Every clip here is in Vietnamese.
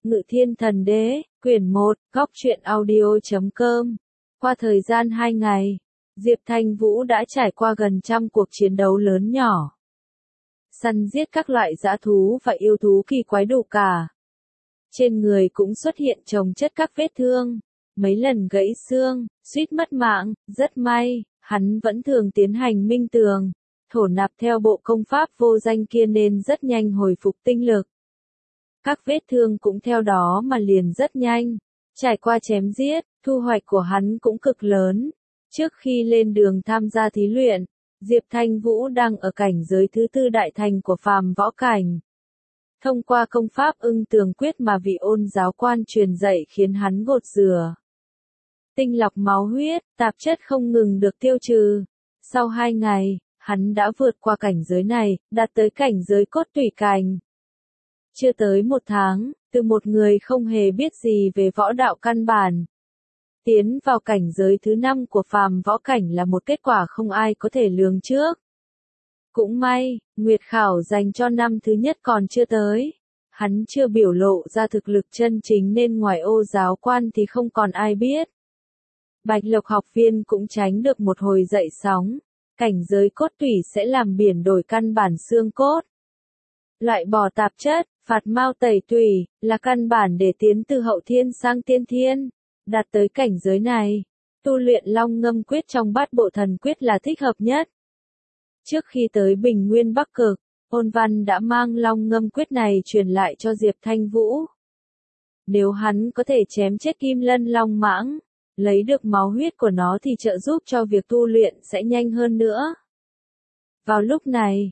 Ngự Thiên Thần Đế, quyển 1, góc truyện audio.com. Qua thời gian 2 ngày, Diệp Thanh Vũ đã trải qua gần trăm cuộc chiến đấu lớn nhỏ. Săn giết các loại dã thú và yêu thú kỳ quái đủ cả. Trên người cũng xuất hiện chồng chất các vết thương, mấy lần gãy xương, suýt mất mạng, rất may, hắn vẫn thường tiến hành minh tường, thổ nạp theo bộ công pháp vô danh kia nên rất nhanh hồi phục tinh lực. Các vết thương cũng theo đó mà liền rất nhanh. Trải qua chém giết, thu hoạch của hắn cũng cực lớn. Trước khi lên đường tham gia thí luyện, Diệp Thanh Vũ đang ở cảnh giới thứ tư đại thành của phàm võ cảnh. Thông qua công pháp Ưng Tường Quyết mà vị ôn giáo quan truyền dạy khiến hắn gột rửa. Tinh lọc máu huyết, tạp chất không ngừng được tiêu trừ. Sau 2 ngày, hắn đã vượt qua cảnh giới này, đạt tới cảnh giới cốt tủy cảnh. Chưa tới 1 tháng, từ một người không hề biết gì về võ đạo căn bản, tiến vào cảnh giới thứ 5 của phàm võ cảnh là một kết quả không ai có thể lường trước. Cũng may, Nguyệt Khảo dành cho năm thứ nhất còn chưa tới. Hắn chưa biểu lộ ra thực lực chân chính nên ngoài ô giáo quan thì không còn ai biết. Bạch Lộc học viên cũng tránh được một hồi dậy sóng. Cảnh giới cốt tủy sẽ làm biển đổi căn bản xương cốt. Loại bỏ tạp chất, phạt mao tẩy tủy, là căn bản để tiến từ hậu thiên sang tiên thiên. Đạt tới cảnh giới này, tu luyện Long Ngâm Quyết trong Bát Bộ Thần Quyết là thích hợp nhất. Trước khi tới Bình Nguyên Bắc Cực, Ôn Văn đã mang Long Ngâm Quyết này truyền lại cho Diệp Thanh Vũ. Nếu hắn có thể chém chết Kim Lân Long Mãng, lấy được máu huyết của nó thì trợ giúp cho việc tu luyện sẽ nhanh hơn nữa. Vào lúc này,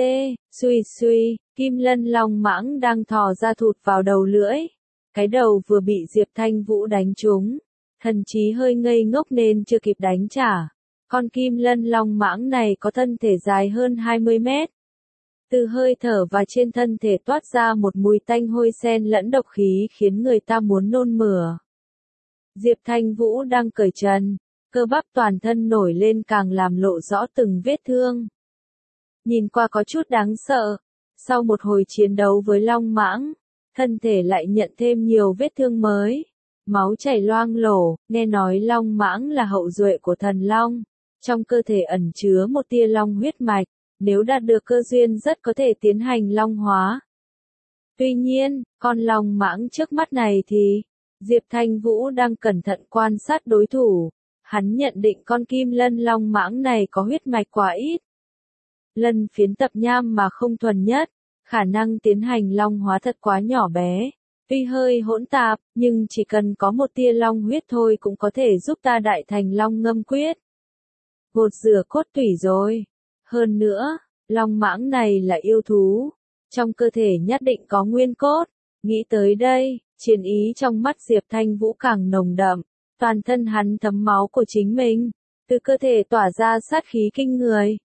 suy, Kim Lân Long Mãng đang thò ra thụt vào đầu lưỡi. Cái đầu vừa bị Diệp Thanh Vũ đánh trúng. Thần trí hơi ngây ngốc nên chưa kịp đánh trả. Con Kim Lân Long Mãng này có thân thể dài hơn 20 mét. Từ hơi thở và trên thân thể toát ra một mùi tanh hôi xen lẫn độc khí khiến người ta muốn nôn mửa. Diệp Thanh Vũ đang cởi trần, cơ bắp toàn thân nổi lên càng làm lộ rõ từng vết thương. Nhìn qua có chút đáng sợ, sau một hồi chiến đấu với Long Mãng, thân thể lại nhận thêm nhiều vết thương mới. Máu chảy loang lổ, nghe nói Long Mãng là hậu duệ của thần Long. Trong cơ thể ẩn chứa một tia Long huyết mạch, nếu đạt được cơ duyên rất có thể tiến hành Long hóa. Tuy nhiên, con Long Mãng trước mắt này thì, Diệp Thanh Vũ đang cẩn thận quan sát đối thủ. Hắn nhận định con Kim Lân Long Mãng này có huyết mạch quá ít. Lân phiến tập nham mà không thuần nhất, khả năng tiến hành long hóa thật quá nhỏ bé. Tuy hơi hỗn tạp, nhưng chỉ cần có một tia long huyết thôi cũng có thể giúp ta đại thành Long Ngâm Quyết. Gột rửa cốt tủy rồi. Hơn nữa, Long Mãng này là yêu thú. Trong cơ thể nhất định có nguyên cốt. Nghĩ tới đây, chiến ý trong mắt Diệp Thanh Vũ càng nồng đậm. Toàn thân hắn thấm máu của chính mình. Từ cơ thể tỏa ra sát khí kinh người.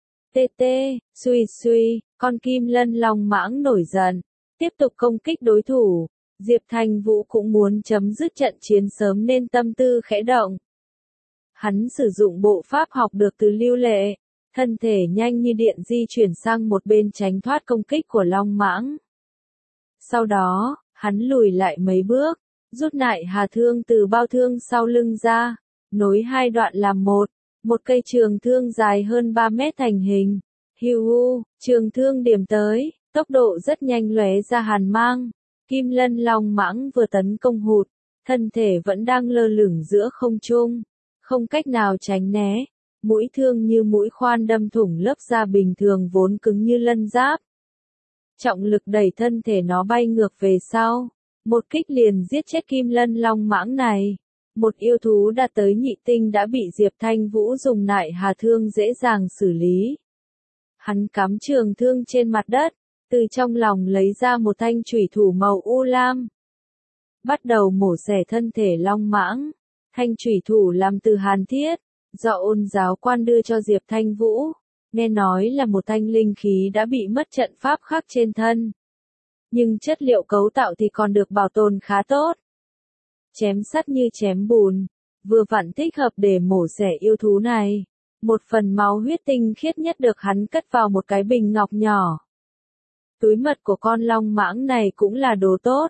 Suy, con Kim Lân Long Mãng nổi giận. Tiếp tục công kích đối thủ. Diệp Thanh Vũ cũng muốn chấm dứt trận chiến sớm nên tâm tư khẽ động. Hắn sử dụng bộ pháp học được từ Lưu Lệ. Thân thể nhanh như điện di chuyển sang một bên tránh thoát công kích của Long Mãng. Sau đó, hắn lùi lại mấy bước, rút nại hà thương từ bao thương sau lưng ra, nối hai đoạn làm một cây trường thương dài hơn 3 mét thành hình. Hiu, trường thương điểm tới, tốc độ rất nhanh lóe ra hàn mang. Kim Lân Long Mãng vừa tấn công hụt, thân thể vẫn đang lơ lửng giữa không trung, không cách nào tránh né. Mũi thương như mũi khoan đâm thủng lớp da bình thường vốn cứng như lân giáp. Trọng lực đẩy thân thể nó bay ngược về sau. Một kích liền giết chết Kim Lân Long Mãng này. Một yêu thú đạt tới nhị tinh đã bị Diệp Thanh Vũ dùng nại hà thương dễ dàng xử lý. Hắn cắm trường thương trên mặt đất, từ trong lòng lấy ra một thanh chủy thủ màu u lam. Bắt đầu mổ xẻ thân thể Long Mãng. Thanh chủy thủ làm từ hàn thiết, do ôn giáo quan đưa cho Diệp Thanh Vũ. Nghe nói là một thanh linh khí đã bị mất trận pháp khắc trên thân. Nhưng chất liệu cấu tạo thì còn được bảo tồn khá tốt. Chém sắt như chém bùn, vừa vặn thích hợp để mổ xẻ yêu thú này. Một phần máu huyết tinh khiết nhất được hắn cất vào một cái bình ngọc nhỏ. Túi mật của con Long Mãng này cũng là đồ tốt,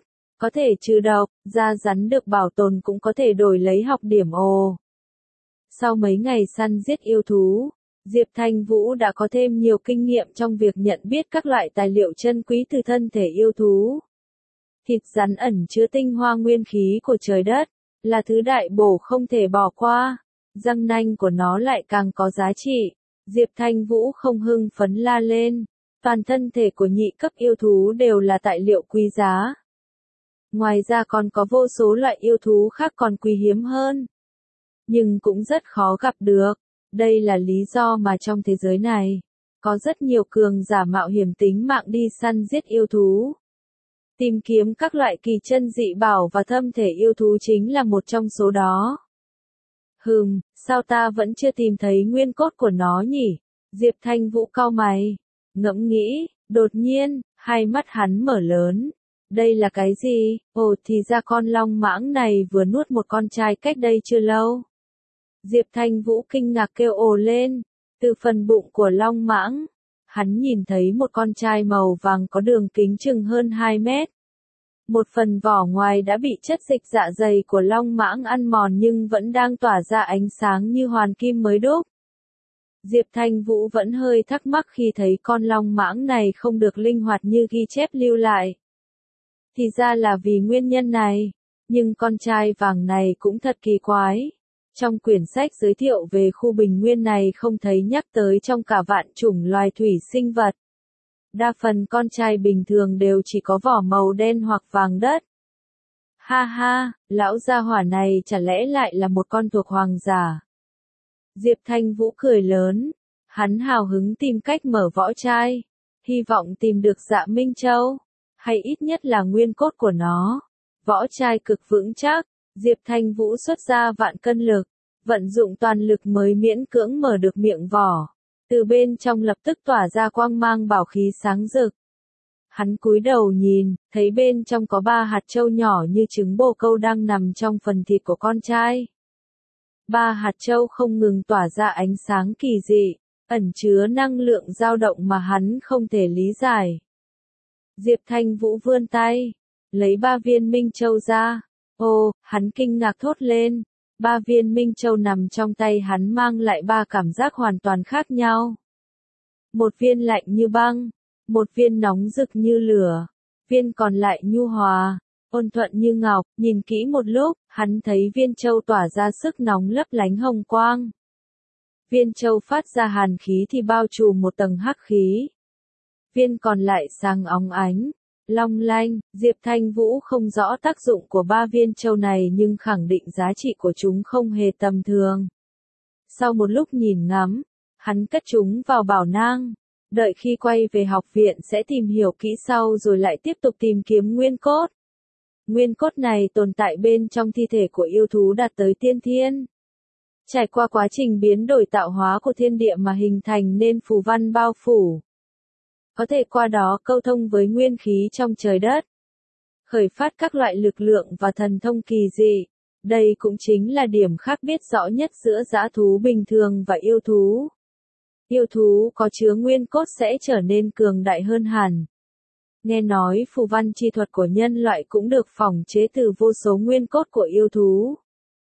có thể trừ độc, da rắn được bảo tồn cũng có thể đổi lấy học điểm ồ. Sau mấy ngày săn giết yêu thú, Diệp Thanh Vũ đã có thêm nhiều kinh nghiệm trong việc nhận biết các loại tài liệu chân quý từ thân thể yêu thú. Thịt rắn ẩn chứa tinh hoa nguyên khí của trời đất, là thứ đại bổ không thể bỏ qua. Răng nanh của nó lại càng có giá trị. Diệp Thanh Vũ không hưng phấn la lên. Toàn thân thể của nhị cấp yêu thú đều là tài liệu quý giá. Ngoài ra còn có vô số loại yêu thú khác còn quý hiếm hơn. Nhưng cũng rất khó gặp được. Đây là lý do mà trong thế giới này, có rất nhiều cường giả mạo hiểm tính mạng đi săn giết yêu thú. Tìm kiếm các loại kỳ chân dị bảo và thâm thể yêu thú chính là một trong số đó. Sao ta vẫn chưa tìm thấy nguyên cốt của nó nhỉ? Diệp Thanh Vũ cau mày, ngẫm nghĩ, đột nhiên, hai mắt hắn mở lớn. Đây là cái gì? Ồ, thì ra con long mãng này vừa nuốt một con trai cách đây chưa lâu. Diệp Thanh Vũ kinh ngạc kêu ồ lên. Từ phần bụng của long mãng, hắn nhìn thấy một con trai màu vàng có đường kính chừng hơn 2 mét. Một phần vỏ ngoài đã bị chất dịch dạ dày của long mãng ăn mòn nhưng vẫn đang tỏa ra ánh sáng như hoàn kim mới đúc. Diệp Thanh Vũ vẫn hơi thắc mắc khi thấy con long mãng này không được linh hoạt như ghi chép lưu lại. Thì ra là vì nguyên nhân này, nhưng con trai vàng này cũng thật kỳ quái. Trong quyển sách giới thiệu về khu bình nguyên này không thấy nhắc tới trong cả vạn chủng loài thủy sinh vật. Đa phần con trai bình thường đều chỉ có vỏ màu đen hoặc vàng đất. Ha ha, lão gia hỏa này chả lẽ lại là một con thuộc hoàng giả. Diệp Thanh Vũ cười lớn, hắn hào hứng tìm cách mở võ trai, hy vọng tìm được Dạ Minh Châu, hay ít nhất là nguyên cốt của nó. Võ trai cực vững chắc, Diệp Thanh Vũ xuất ra vạn cân lực, vận dụng toàn lực mới miễn cưỡng mở được miệng vỏ. Từ bên trong lập tức tỏa ra quang mang bảo khí sáng rực. Hắn cúi đầu nhìn, thấy bên trong có 3 hạt châu nhỏ như trứng bồ câu đang nằm trong phần thịt của con trai. 3 hạt châu không ngừng tỏa ra ánh sáng kỳ dị, ẩn chứa năng lượng dao động mà hắn không thể lý giải. Diệp Thanh Vũ vươn tay, lấy 3 viên minh châu ra. Ồ, hắn kinh ngạc thốt lên. 3 viên minh châu nằm trong tay hắn mang lại 3 cảm giác hoàn toàn khác nhau. Một viên lạnh như băng, một viên nóng rực như lửa, viên còn lại nhu hòa, ôn thuận như ngọc. Nhìn kỹ một lúc, hắn thấy viên châu tỏa ra sức nóng lấp lánh hồng quang. Viên châu phát ra hàn khí thì bao trùm một tầng hắc khí. Viên còn lại sáng óng ánh, long lanh. Diệp Thanh Vũ không rõ tác dụng của 3 viên châu này nhưng khẳng định giá trị của chúng không hề tầm thường. Sau một lúc nhìn ngắm, hắn cất chúng vào bảo nang, đợi khi quay về học viện sẽ tìm hiểu kỹ sau rồi lại tiếp tục tìm kiếm nguyên cốt. Nguyên cốt này tồn tại bên trong thi thể của yêu thú đạt tới tiên thiên. Trải qua quá trình biến đổi tạo hóa của thiên địa mà hình thành nên phù văn bao phủ. Có thể qua đó câu thông với nguyên khí trong trời đất. Khởi phát các loại lực lượng và thần thông kỳ dị. Đây cũng chính là điểm khác biệt rõ nhất giữa dã thú bình thường và yêu thú. Yêu thú có chứa nguyên cốt sẽ trở nên cường đại hơn hẳn. Nghe nói phù văn chi thuật của nhân loại cũng được phỏng chế từ vô số nguyên cốt của yêu thú.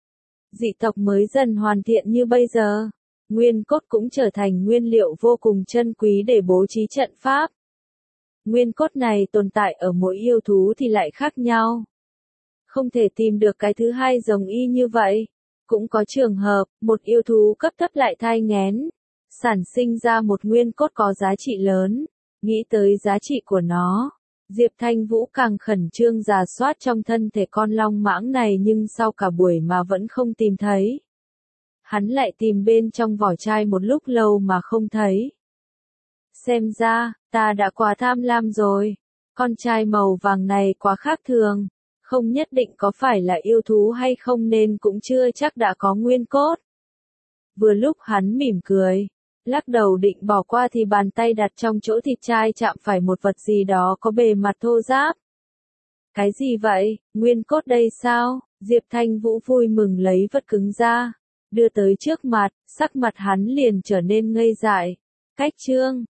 Dị tộc mới dần hoàn thiện như bây giờ, nguyên cốt cũng trở thành nguyên liệu vô cùng chân quý để bố trí trận pháp. Nguyên cốt này tồn tại ở mỗi yêu thú thì lại khác nhau. Không thể tìm được cái thứ hai giống y như vậy. Cũng có trường hợp, một yêu thú cấp thấp lại thai nghén, sản sinh ra một nguyên cốt có giá trị lớn. Nghĩ tới giá trị của nó, Diệp Thanh Vũ càng khẩn trương rà soát trong thân thể con long mãng này nhưng sau cả buổi mà vẫn không tìm thấy. Hắn lại tìm bên trong vỏ chai một lúc lâu mà không thấy. Xem ra, ta đã quá tham lam rồi. Con trai màu vàng này quá khác thường. Không nhất định có phải là yêu thú hay không nên cũng chưa chắc đã có nguyên cốt. Vừa lúc hắn mỉm cười, lắc đầu định bỏ qua thì bàn tay đặt trong chỗ thịt chai chạm phải một vật gì đó có bề mặt thô ráp. Cái gì vậy, nguyên cốt đây sao? Diệp Thanh Vũ vui mừng lấy vật cứng ra, đưa tới trước mặt, sắc mặt hắn liền trở nên ngây dại. Cách chương